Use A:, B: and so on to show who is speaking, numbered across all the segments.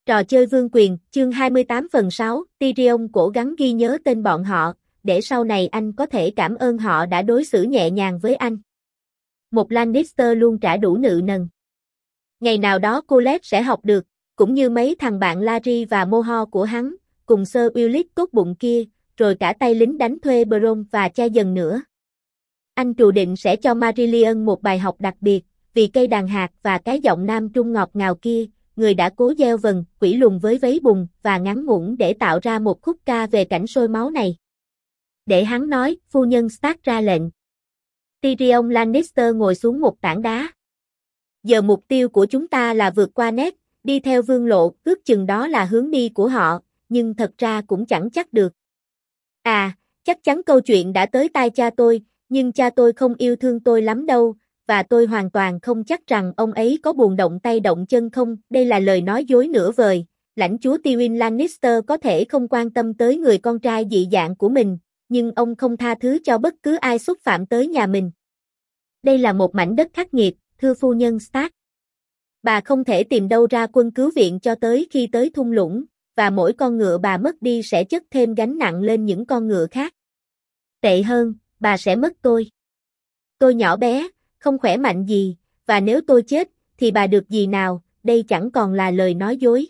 A: Trò chơi vương quyền, chương 28 phần 6, Tyrion cố gắng ghi nhớ tên bọn họ, để sau này anh có thể cảm ơn họ đã đối xử nhẹ nhàng với anh. Một Lannister luôn trả đủ nợ nần. Ngày nào đó Colette sẽ học được, cũng như mấy thằng bạn Larry và Mohawk của hắn, cùng Sir Willis tốt bụng kia, rồi cả tay lính đánh thuê Bronn và cha dần nữa. Anh trù định sẽ cho Marillion một bài học đặc biệt, vì cây đàn hạt và cái giọng nam trung ngọt ngào kia, người đã cố gieo vần, quỷ lùn với váy bùn và ngắn ngủn để tạo ra một khúc ca về cảnh sôi máu này. Để hắn nói, phu nhân Stark ra lệnh. Tyrion Lannister ngồi xuống một tảng đá. Giờ mục tiêu của chúng ta là vượt qua Ned, đi theo vương lộ, ước chừng đó là hướng đi của họ, nhưng thật ra cũng chẳng chắc được. À, chắc chắn câu chuyện đã tới tai cha tôi, nhưng cha tôi không yêu thương tôi lắm đâu, và tôi hoàn toàn không chắc rằng ông ấy có buồn động tay động chân không, đây là lời nói dối nửa vời, lãnh chúa Tywin Lannister có thể không quan tâm tới người con trai dị dạng của mình, nhưng ông không tha thứ cho bất cứ ai xúc phạm tới nhà mình. Đây là một mảnh đất khắc nghiệt, thưa phu nhân Stark. Bà không thể tìm đâu ra quân cứu viện cho tới khi tới thung lũng, và mỗi con ngựa bà mất đi sẽ chất thêm gánh nặng lên những con ngựa khác. Tệ hơn, bà sẽ mất tôi. Tôi nhỏ bé, không khỏe mạnh gì, và nếu tôi chết, thì bà được gì nào, đây chẳng còn là lời nói dối.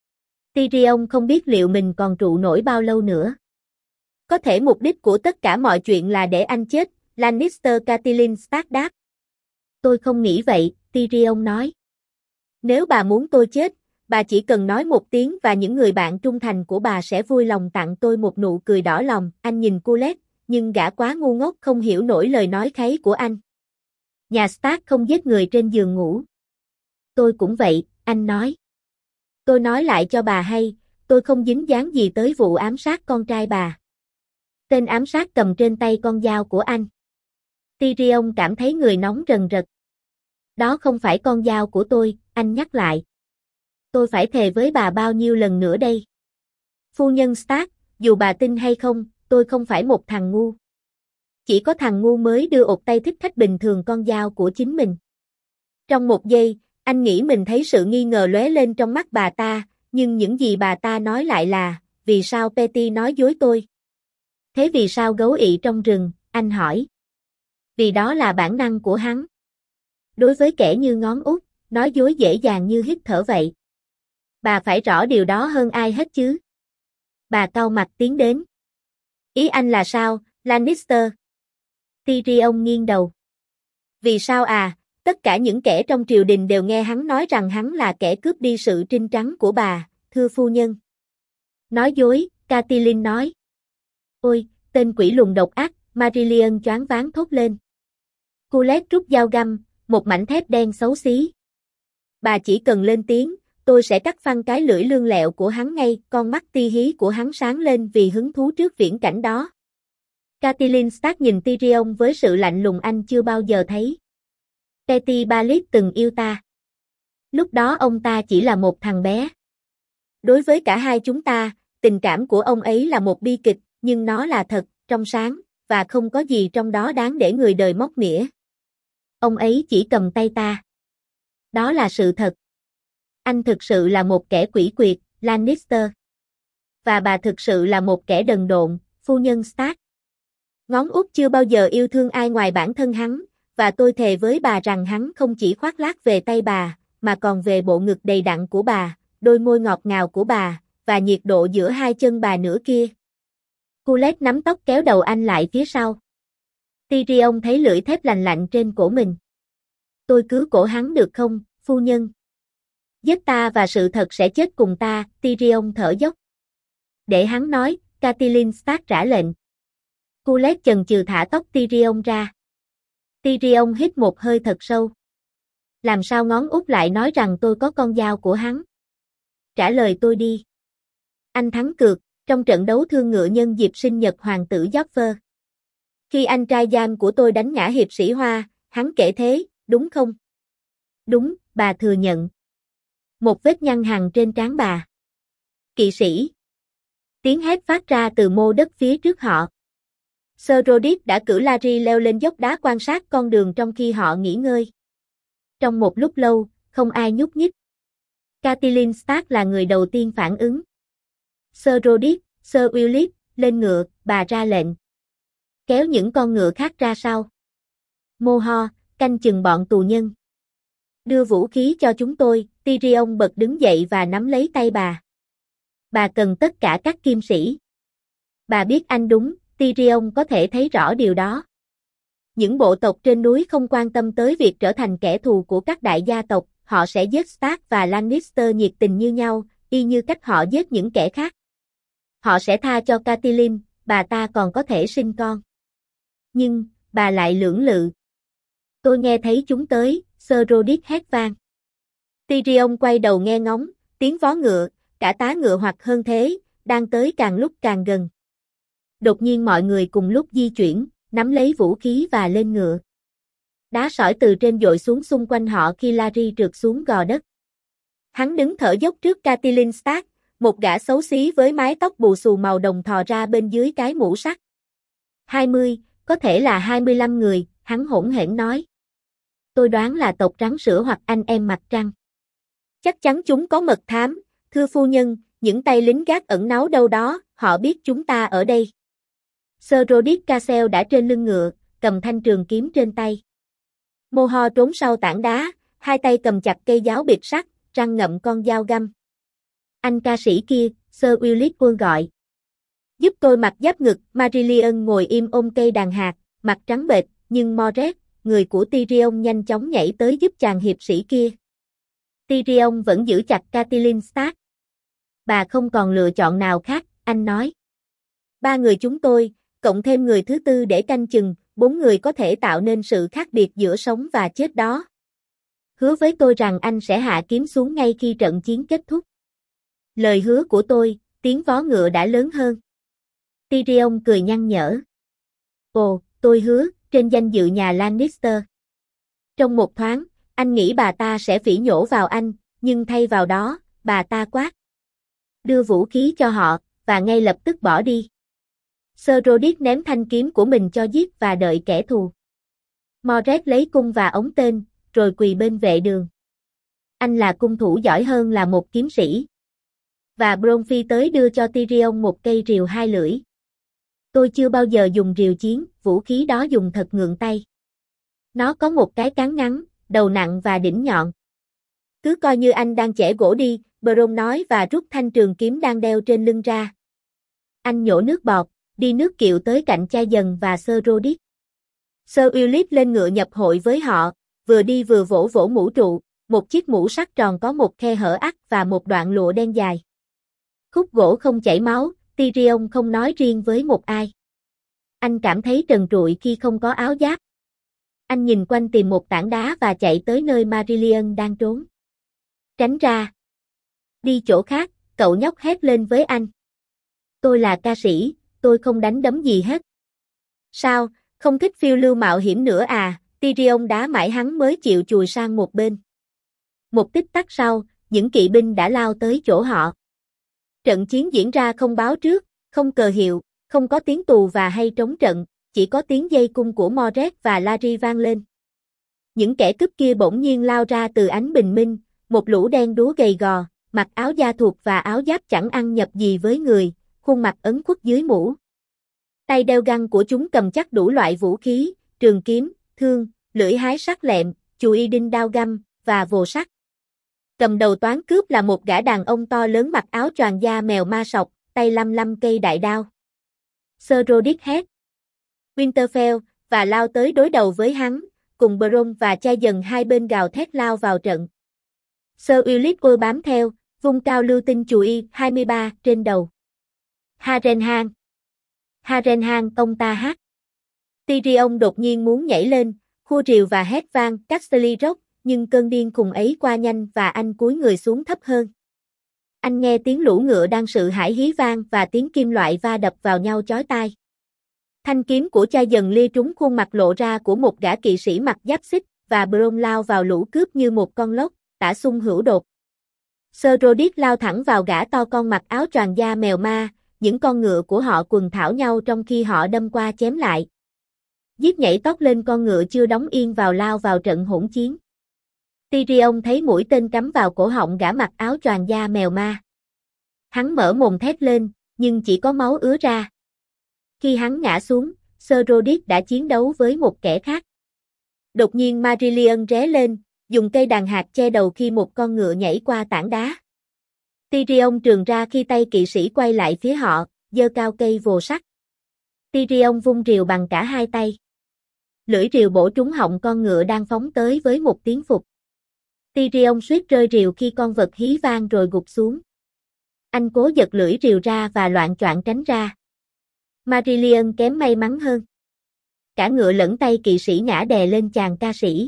A: Tyrion không biết liệu mình còn trụ nổi bao lâu nữa. Có thể mục đích của tất cả mọi chuyện là để anh chết, Lannister Catelyn Stark đáp. Tôi không nghĩ vậy, Tyrion nói. Nếu bà muốn tôi chết, bà chỉ cần nói một tiếng và những người bạn trung thành của bà sẽ vui lòng tặng tôi một nụ cười đỏ lòng. Anh nhìn Colette, nhưng gã quá ngu ngốc không hiểu nổi lời nói kháy của anh. Nhà Stark không giết người trên giường ngủ. Tôi cũng vậy, anh nói. Tôi nói lại cho bà hay, tôi không dính dáng gì tới vụ ám sát con trai bà. Tên ám sát cầm trên tay con dao của anh. Tyrion cảm thấy người nóng rần rật. Đó không phải con dao của tôi, anh nhắc lại. Tôi phải thề với bà bao nhiêu lần nữa đây? Phu nhân Stark, dù bà tin hay không, tôi không phải một thằng ngu. Chỉ có thằng ngu mới đưa ột tay thích khách bình thường con dao của chính mình. Trong một giây, anh nghĩ mình thấy sự nghi ngờ lóe lên trong mắt bà ta, nhưng những gì bà ta nói lại là, vì sao Petty nói dối tôi? Thế vì sao gấu ị trong rừng, anh hỏi. Vì đó là bản năng của hắn. Đối với kẻ như ngón út, nói dối dễ dàng như hít thở vậy. Bà phải rõ điều đó hơn ai hết chứ. Bà cau mặt tiến đến. Ý anh là sao, Lannister? Tyrion nghiêng đầu. Vì sao à, tất cả những kẻ trong triều đình đều nghe hắn nói rằng hắn là kẻ cướp đi sự trinh trắng của bà, thưa phu nhân. Nói dối, Catelyn nói. Ôi, tên quỷ lùn độc ác, Marillion choáng váng thốt lên. Colette rút dao găm, một mảnh thép đen xấu xí. Bà chỉ cần lên tiếng, tôi sẽ cắt phăng cái lưỡi lươn lẹo của hắn ngay, con mắt ti hí của hắn sáng lên vì hứng thú trước viễn cảnh đó. Catelyn Stark nhìn Tyrion với sự lạnh lùng anh chưa bao giờ thấy. Petty Baelish từng yêu ta. Lúc đó ông ta chỉ là một thằng bé. Đối với cả hai chúng ta, tình cảm của ông ấy là một bi kịch, nhưng nó là thật, trong sáng, và không có gì trong đó đáng để người đời móc mỉa. Ông ấy chỉ cầm tay ta. Đó là sự thật. Anh thực sự là một kẻ quỷ quyệt, Lannister. Và bà thực sự là một kẻ đần độn, phu nhân Stark. Ngón út chưa bao giờ yêu thương ai ngoài bản thân hắn, và tôi thề với bà rằng hắn không chỉ khoác lác về tay bà, mà còn về bộ ngực đầy đặn của bà, đôi môi ngọt ngào của bà, và nhiệt độ giữa hai chân bà nữa kia. Colette nắm tóc kéo đầu anh lại phía sau. Tyrion thấy lưỡi thép lành lạnh trên cổ mình. Tôi cứu cổ hắn được không, phu nhân? Giết ta và sự thật sẽ chết cùng ta, Tyrion thở dốc. Để hắn nói, Catelyn Stark trả lệnh. Colette chần chừ thả tóc Tyrion ra. Tyrion hít một hơi thật sâu. Làm sao ngón út lại nói rằng tôi có con dao của hắn? Trả lời tôi đi. Anh thắng cược, trong trận đấu thương ngựa nhân dịp sinh nhật hoàng tử Joffrey. Khi anh trai giam của tôi đánh ngã hiệp sĩ Hoa, hắn kể thế, đúng không? Đúng, bà thừa nhận. Một vết nhăn hằn trên trán bà. Kỵ sĩ. Tiếng hét phát ra từ mô đất phía trước họ. Sir Roderick đã cử Larry leo lên dốc đá quan sát con đường trong khi họ nghỉ ngơi. Trong một lúc lâu, không ai nhúc nhích. Catelyn Stark là người đầu tiên phản ứng. Sir Rodick, Sir Willis, lên ngựa, bà ra lệnh. Kéo những con ngựa khác ra sau. Moho, canh chừng bọn tù nhân. Đưa vũ khí cho chúng tôi, Tyrion bật đứng dậy và nắm lấy tay bà. Bà cần tất cả các kim sĩ. Bà biết anh đúng, Tyrion có thể thấy rõ điều đó. Những bộ tộc trên núi không quan tâm tới việc trở thành kẻ thù của các đại gia tộc, họ sẽ giết Stark và Lannister nhiệt tình như nhau, y như cách họ giết những kẻ khác. Họ sẽ tha cho Catelyn, bà ta còn có thể sinh con. Nhưng, bà lại lưỡng lự. Tôi nghe thấy chúng tới, Sir Rodick hét vang. Tyrion quay đầu nghe ngóng, tiếng vó ngựa, cả tá ngựa hoặc hơn thế, đang tới càng lúc càng gần. Đột nhiên mọi người cùng lúc di chuyển, nắm lấy vũ khí và lên ngựa. Đá sỏi từ trên dội xuống xung quanh họ khi Larry trượt xuống gò đất. Hắn đứng thở dốc trước Catelyn Stark, một gã xấu xí với mái tóc bù xù màu đồng thò ra bên dưới cái mũ sắt. 20, có thể là 25 người, hắn hỗn hển nói. Tôi đoán là tộc rắn sữa hoặc anh em mặt trăng. Chắc chắn chúng có mật thám, thưa phu nhân, những tay lính gác ẩn náu đâu đó, họ biết chúng ta ở đây. Sir Rodick Cassel đã trên lưng ngựa, cầm thanh trường kiếm trên tay. Moho trốn sau tảng đá, hai tay cầm chặt cây giáo bịt sắt, răng ngậm con dao găm. Anh ca sĩ kia, Sir Willis Quân gọi. Giúp tôi mặc giáp ngực, Marillion ngồi im ôm cây đàn hạt, mặt trắng bệch, nhưng Mordred, người của Tyrion nhanh chóng nhảy tới giúp chàng hiệp sĩ kia. Tyrion vẫn giữ chặt Catelyn Stark. Bà không còn lựa chọn nào khác, anh nói. 3 người chúng tôi, cộng thêm người thứ tư để canh chừng, 4 người có thể tạo nên sự khác biệt giữa sống và chết đó. Hứa với tôi rằng anh sẽ hạ kiếm xuống ngay khi trận chiến kết thúc. Lời hứa của tôi, tiếng vó ngựa đã lớn hơn. Tyrion cười nhăn nhở. Ồ, tôi hứa, trên danh dự nhà Lannister. Trong một thoáng, anh nghĩ bà ta sẽ phỉ nhổ vào anh, nhưng thay vào đó, bà ta quát. Đưa vũ khí cho họ, và ngay lập tức bỏ đi. Sir Rodick ném thanh kiếm của mình cho giết và đợi kẻ thù. Mordred lấy cung và ống tên, rồi quỳ bên vệ đường. Anh là cung thủ giỏi hơn là một kiếm sĩ. Và Bronn phi tới đưa cho Tyrion một cây rìu 2 lưỡi. Tôi chưa bao giờ dùng rìu chiến, vũ khí đó dùng thật ngượng tay. Nó có một cái cán ngắn, đầu nặng và đỉnh nhọn. Cứ coi như anh đang chẻ gỗ đi, Bronn nói và rút thanh trường kiếm đang đeo trên lưng ra. Anh nhổ nước bọt, đi nước kiệu tới cạnh cha dần và Sir Rodick. Sir Willis lên ngựa nhập hội với họ, vừa đi vừa vỗ vỗ mũ trụ, một chiếc mũ sắt tròn có một khe hở ắt và một đoạn lụa đen dài. Khúc gỗ không chảy máu, Tyrion không nói riêng với một ai. Anh cảm thấy trần trụi khi không có áo giáp. Anh nhìn quanh tìm một tảng đá và chạy tới nơi Marillion đang trốn. Tránh ra. Đi chỗ khác, cậu nhóc hét lên với anh. Tôi là ca sĩ, tôi không đánh đấm gì hết. Sao, không thích phiêu lưu mạo hiểm nữa à? Tyrion đá mãi hắn mới chịu chùi sang một bên. Một tích tắc sau, những kỵ binh đã lao tới chỗ họ. Trận chiến diễn ra không báo trước, không cờ hiệu, không có tiếng tù và hay trống trận, chỉ có tiếng dây cung của Mordred và Larry vang lên. Những kẻ cướp kia bỗng nhiên lao ra từ ánh bình minh, một lũ đen đúa gầy gò, mặc áo da thuộc và áo giáp chẳng ăn nhập gì với người, khuôn mặt ấn khuất dưới mũ. Tay đeo găng của chúng cầm chắc đủ loại vũ khí, trường kiếm, thương, lưỡi hái sắc lẹm, chùy y đinh đao găm, và vồ sắt. Cầm đầu toán cướp là một gã đàn ông to lớn mặc áo choàng da mèo ma sọc, tay lăm cây đại đao. Sir Rodick hét. Winterfell, và lao tới đối đầu với hắn, cùng Bronn và cha dần hai bên gào thét lao vào trận. Sir Willis bám theo, vung cao lưu tinh chùy y 23 trên đầu. Harrenhal. Harrenhal, ông ta hát. Tyrion đột nhiên muốn nhảy lên, khua rìu và hét vang Casterly Rock, nhưng cơn điên khùng ấy qua nhanh và anh cúi người xuống thấp hơn. Anh nghe tiếng lũ ngựa đang sự hãi hí vang và tiếng kim loại va đập vào nhau chói tai. Thanh kiếm của cha dần lia trúng khuôn mặt lộ ra của một gã kỵ sĩ mặc giáp xích, và Bronn lao vào lũ cướp như một con lốc, tả xung hữu đột. Sir Rodick lao thẳng vào gã to con mặc áo choàng da mèo ma, những con ngựa của họ quần thảo nhau trong khi họ đâm qua chém lại. Giết nhảy tót lên con ngựa chưa đóng yên vào lao vào trận hỗn chiến. Tyrion thấy mũi tên cắm vào cổ họng gã mặc áo choàng da mèo ma. Hắn mở mồm thét lên, nhưng chỉ có máu ứa ra. Khi hắn ngã xuống, Ser Rodick đã chiến đấu với một kẻ khác. Đột nhiên Marillion ré lên, dùng cây đàn hạt che đầu khi một con ngựa nhảy qua tảng đá. Tyrion trường ra khi tay kỵ sĩ quay lại phía họ, giơ cao cây vồ sắt. Tyrion vung rìu bằng cả hai tay. Lưỡi rìu bổ trúng họng con ngựa đang phóng tới với một tiếng phụt. Tyrion suýt rơi rìu khi con vật hí vang rồi gục xuống. Anh cố giật lưỡi rìu ra và loạng choạng tránh ra. Marillion kém may mắn hơn. Cả ngựa lẫn tay kỵ sĩ ngã đè lên chàng ca sĩ.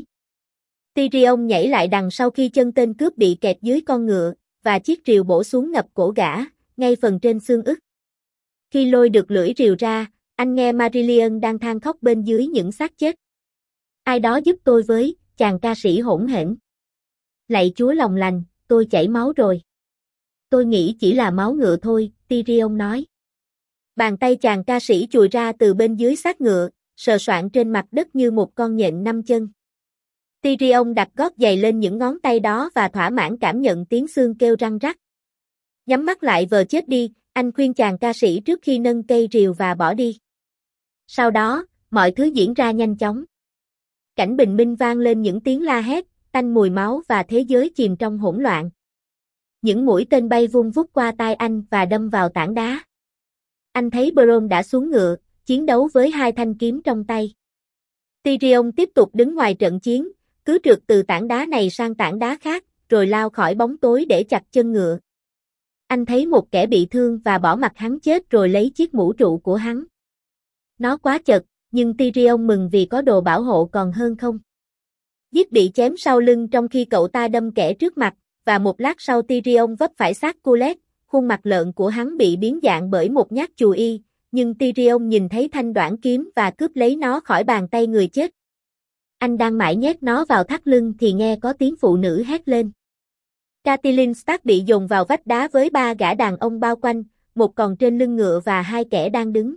A: Tyrion nhảy lại đằng sau khi chân tên cướp bị kẹt dưới con ngựa, và chiếc rìu bổ xuống ngập cổ gã, ngay phần trên xương ức. Khi lôi được lưỡi rìu ra, anh nghe Marillion đang than khóc bên dưới những xác chết. Ai đó giúp tôi với, chàng ca sĩ hỗn hển. Lạy Chúa lòng lành, tôi chảy máu rồi. Tôi nghĩ chỉ là máu ngựa thôi, Tyrion nói. Bàn tay chàng ca sĩ chùi ra từ bên dưới xác ngựa, sờ soạng trên mặt đất như một con nhện 5 chân. Tyrion đặt gót giày lên những ngón tay đó và thỏa mãn cảm nhận tiếng xương kêu răng rắc. Nhắm mắt lại vờ chết đi, anh khuyên chàng ca sĩ trước khi nâng cây rìu và bỏ đi. Sau đó, mọi thứ diễn ra nhanh chóng. Cảnh bình minh vang lên những tiếng la hét, tanh mùi máu và thế giới chìm trong hỗn loạn. Những mũi tên bay vung vút qua tai anh và đâm vào tảng đá. Anh thấy Bronn đã xuống ngựa, chiến đấu với hai thanh kiếm trong tay. Tyrion tiếp tục đứng ngoài trận chiến, cứ trượt từ tảng đá này sang tảng đá khác, rồi lao khỏi bóng tối để chặt chân ngựa. Anh thấy một kẻ bị thương và bỏ mặc hắn chết rồi lấy chiếc mũ trụ của hắn. Nó quá chật, nhưng Tyrion mừng vì có đồ bảo hộ còn hơn không. Giết bị chém sau lưng trong khi cậu ta đâm kẻ trước mặt, và một lát sau Tyrion vấp phải xác Cullet, khuôn mặt lợn của hắn bị biến dạng bởi một nhát chùy y, nhưng Tyrion nhìn thấy thanh đoản kiếm và cướp lấy nó khỏi bàn tay người chết. Anh đang mãi nhét nó vào thắt lưng thì nghe có tiếng phụ nữ hét lên. Catelyn Stark bị dồn vào vách đá với 3 gã đàn ông bao quanh, một còn trên lưng ngựa và 2 kẻ đang đứng.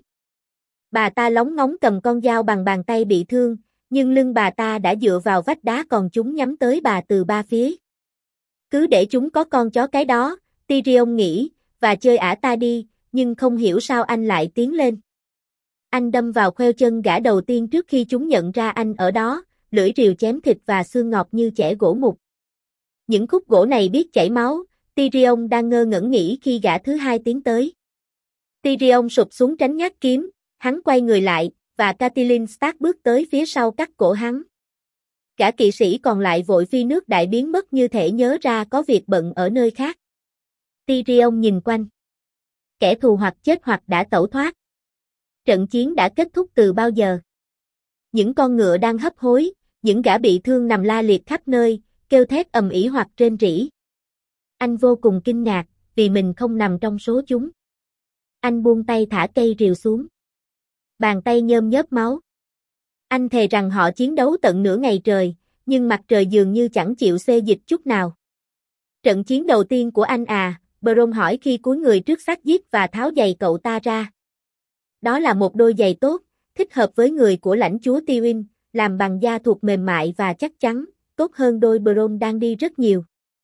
A: Bà ta lóng ngóng cầm con dao bằng bàn tay bị thương, nhưng lưng bà ta đã dựa vào vách đá còn chúng nhắm tới bà từ 3 phía. Cứ để chúng có con chó cái đó, Tyrion nghĩ, và chơi ả ta đi, nhưng không hiểu sao anh lại tiến lên. Anh đâm vào khoeo chân gã đầu tiên trước khi chúng nhận ra anh ở đó, lưỡi rìu chém thịt và xương ngọt như chẻ gỗ mục. Những khúc gỗ này biết chảy máu, Tyrion đang ngơ ngẩn nghĩ khi gã thứ hai tiến tới. Tyrion sụp xuống tránh nhát kiếm, hắn quay người lại, và Catelyn Stark bước tới phía sau cắt cổ hắn. Cả kỵ sĩ còn lại vội phi nước đại biến mất như thể nhớ ra có việc bận ở nơi khác. Tyrion nhìn quanh. Kẻ thù hoặc chết hoặc đã tẩu thoát. Trận chiến đã kết thúc từ bao giờ? Những con ngựa đang hấp hối, những gã bị thương nằm la liệt khắp nơi, kêu thét ầm ĩ hoặc rên rỉ. Anh vô cùng kinh ngạc, vì mình không nằm trong số chúng. Anh buông tay thả cây rìu xuống. Bàn tay nhơm nhớp máu. Anh thề rằng họ chiến đấu tận nửa ngày trời, nhưng mặt trời dường như chẳng chịu xê dịch chút nào. Trận chiến đầu tiên của anh à? Bronn hỏi khi cúi người trước xác giết và tháo giày cậu ta ra. Đó là một đôi giày tốt, thích hợp với người của lãnh chúa Tywin, làm bằng da thuộc mềm mại và chắc chắn, tốt hơn đôi Bronn đang đi rất nhiều.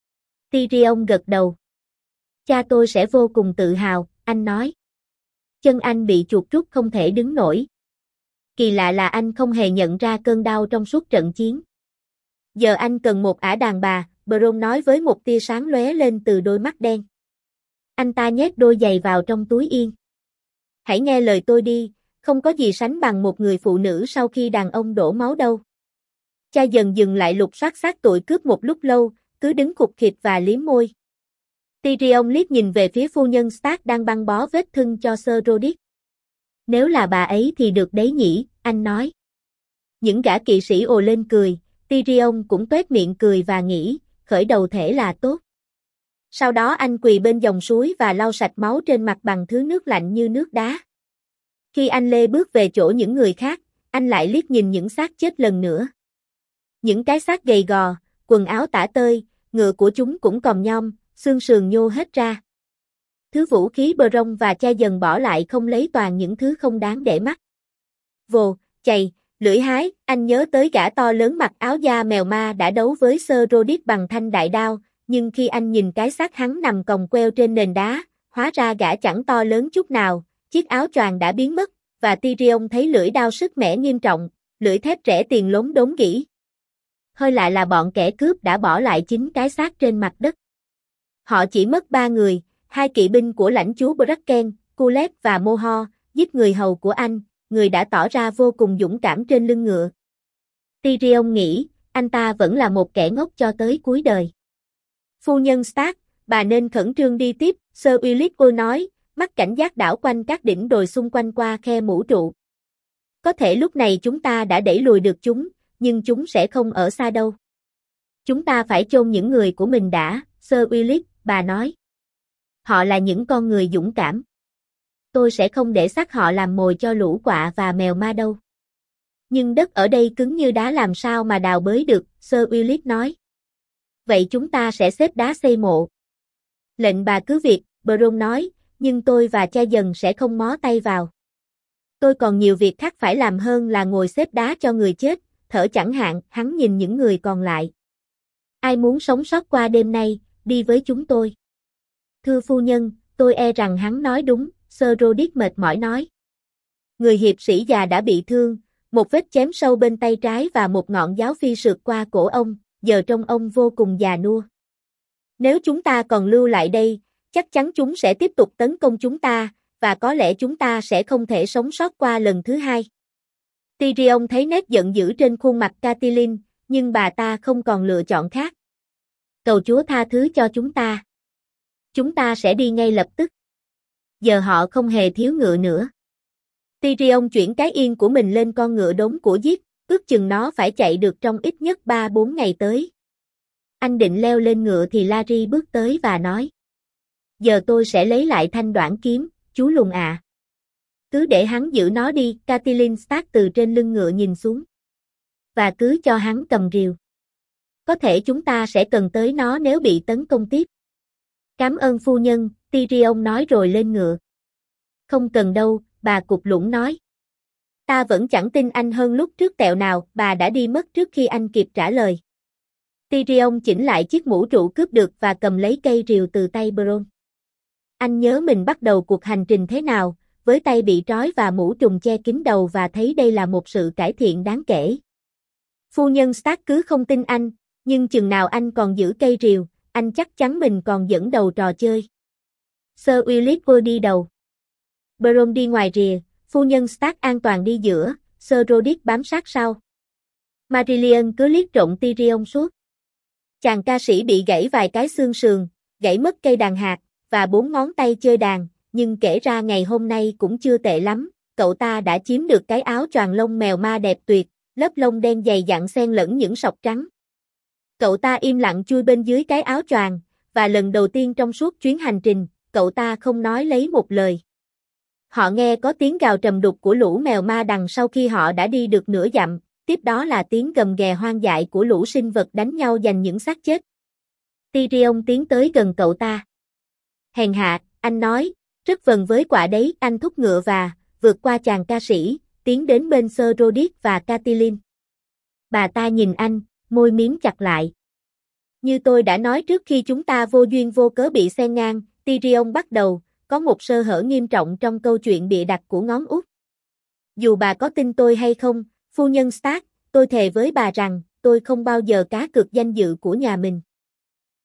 A: Tyrion gật đầu. Cha tôi sẽ vô cùng tự hào, anh nói. Chân anh bị chuột rút không thể đứng nổi. Kỳ lạ là anh không hề nhận ra cơn đau trong suốt trận chiến. Giờ anh cần một ả đàn bà, Bronn nói với một tia sáng lóe lên từ đôi mắt đen. Anh ta nhét đôi giày vào trong túi yên. Hãy nghe lời tôi đi, không có gì sánh bằng một người phụ nữ sau khi đàn ông đổ máu đâu. Cha dần dừng lại lục soát xác tội cướp một lúc lâu, cứ đứng khụt khịt và liếm môi. Tyrion liếc nhìn về phía phu nhân Stark đang băng bó vết thương cho Ser Rodick. Nếu là bà ấy thì được đấy nhỉ, anh nói. Những gã kỵ sĩ ồ lên cười, Tyrion cũng toét miệng cười và nghĩ, khởi đầu thể là tốt. Sau đó anh quỳ bên dòng suối và lau sạch máu trên mặt bằng thứ nước lạnh như nước đá. Khi anh lê bước về chỗ những người khác, anh lại liếc nhìn những xác chết lần nữa. Những cái xác gầy gò, quần áo tả tơi, ngựa của chúng cũng còm nhom, xương sườn nhô hết ra. Thứ vũ khí Bronn và cha dần bỏ lại không lấy toàn những thứ không đáng để mắt. Vồ, chày, Lưỡi hái, anh nhớ tới gã to lớn mặc áo da mèo ma đã đấu với Sir Rodick bằng thanh đại đao, nhưng khi anh nhìn cái xác hắn nằm còng queo trên nền đá, hóa ra gã chẳng to lớn chút nào, chiếc áo choàng đã biến mất, và Tyrion thấy lưỡi đao sức mẻ nghiêm trọng, lưỡi thép rẻ tiền lốm đốm gỉ. Hơi lạ là bọn kẻ cướp đã bỏ lại 9 cái xác trên mặt đất. Họ chỉ mất 3 người, 2 kỵ binh của lãnh chúa Bracken, Cullet và Mohor, giết người hầu của anh, người đã tỏ ra vô cùng dũng cảm trên lưng ngựa. Tyrion nghĩ, anh ta vẫn là một kẻ ngốc cho tới cuối đời. Phu nhân Stark, bà nên khẩn trương đi tiếp, Sir Willis nói, mắt cảnh giác đảo quanh các đỉnh đồi xung quanh qua khe mũ trụ. Có thể lúc này chúng ta đã đẩy lùi được chúng, nhưng chúng sẽ không ở xa đâu. Chúng ta phải chôn những người của mình đã, Sir Willis, bà nói. Họ là những con người dũng cảm. Tôi sẽ không để xác họ làm mồi cho lũ quạ và mèo ma đâu. Nhưng đất ở đây cứng như đá làm sao mà đào bới được, Sir Willis nói. Vậy chúng ta sẽ xếp đá xây mộ. Lệnh bà cứ việc, Bronn nói, nhưng tôi và cha dần sẽ không mó tay vào. Tôi còn nhiều việc khác phải làm hơn là ngồi xếp đá cho người chết, thở chẳng hạn, hắn nhìn những người còn lại. Ai muốn sống sót qua đêm nay, đi với chúng tôi. Thưa phu nhân, tôi e rằng hắn nói đúng, Sir Rodick mệt mỏi nói. Người hiệp sĩ già đã bị thương, một vết chém sâu bên tay trái và một ngọn giáo phi sượt qua cổ ông, giờ trông ông vô cùng già nua. Nếu chúng ta còn lưu lại đây, chắc chắn chúng sẽ tiếp tục tấn công chúng ta, và có lẽ chúng ta sẽ không thể sống sót qua lần thứ hai. Tyrion thấy nét giận dữ trên khuôn mặt Catelyn, nhưng bà ta không còn lựa chọn khác. Cầu Chúa tha thứ cho chúng ta. Chúng ta sẽ đi ngay lập tức. Giờ họ không hề thiếu ngựa nữa. Tyrion chuyển cái yên của mình lên con ngựa đốn của giết, ước chừng nó phải chạy được trong ít nhất 3-4 ngày tới. Anh định leo lên ngựa thì Larry bước tới và nói. Giờ tôi sẽ lấy lại thanh đoản kiếm, chú lùn à. Cứ để hắn giữ nó đi, Catelyn Stark từ trên lưng ngựa nhìn xuống. Và cứ cho hắn cầm rìu. Có thể chúng ta sẽ cần tới nó nếu bị tấn công tiếp. Cảm ơn phu nhân, Tyrion nói rồi lên ngựa. Không cần đâu, bà cục lũng nói. Ta vẫn chẳng tin anh hơn lúc trước tẹo nào, bà đã đi mất trước khi anh kịp trả lời. Tyrion chỉnh lại chiếc mũ trụ cướp được và cầm lấy cây rìu từ tay Bronn. Anh nhớ mình bắt đầu cuộc hành trình thế nào, với tay bị trói và mũ trùm che kín đầu và thấy đây là một sự cải thiện đáng kể. Phu nhân Stark cứ không tin anh, nhưng chừng nào anh còn giữ cây rìu, anh chắc chắn mình còn dẫn đầu trò chơi. Sir Willis đi đầu. Bronn đi ngoài rìa, phu nhân Stark an toàn đi giữa, Sir Rodick bám sát sau. Marillion cứ liếc trộm Tyrion suốt. Chàng ca sĩ bị gãy vài cái xương sườn, gãy mất cây đàn hạt, và 4 ngón tay chơi đàn, nhưng kể ra ngày hôm nay cũng chưa tệ lắm, cậu ta đã chiếm được cái áo choàng lông mèo ma đẹp tuyệt, lớp lông đen dày dặn xen lẫn những sọc trắng. Cậu ta im lặng chui bên dưới cái áo choàng, và lần đầu tiên trong suốt chuyến hành trình, cậu ta không nói lấy một lời. Họ nghe có tiếng gào trầm đục của lũ mèo ma đằng sau khi họ đã đi được nửa dặm, tiếp đó là tiếng gầm ghè hoang dại của lũ sinh vật đánh nhau giành những xác chết. Tyrion tiến tới gần cậu ta. Hèn hạ, anh nói, rất vần với quả đấy, anh thúc ngựa và, vượt qua chàng ca sĩ, tiến đến bên Sir Rodick và Catelyn. Bà ta nhìn anh, môi miếm chặt lại. Như tôi đã nói trước khi chúng ta vô duyên vô cớ bị xen ngang, Tyrion bắt đầu, có một sơ hở nghiêm trọng trong câu chuyện bịa đặt của ngón út. Dù bà có tin tôi hay không, phu nhân Stark, tôi thề với bà rằng, tôi không bao giờ cá cược danh dự của nhà mình.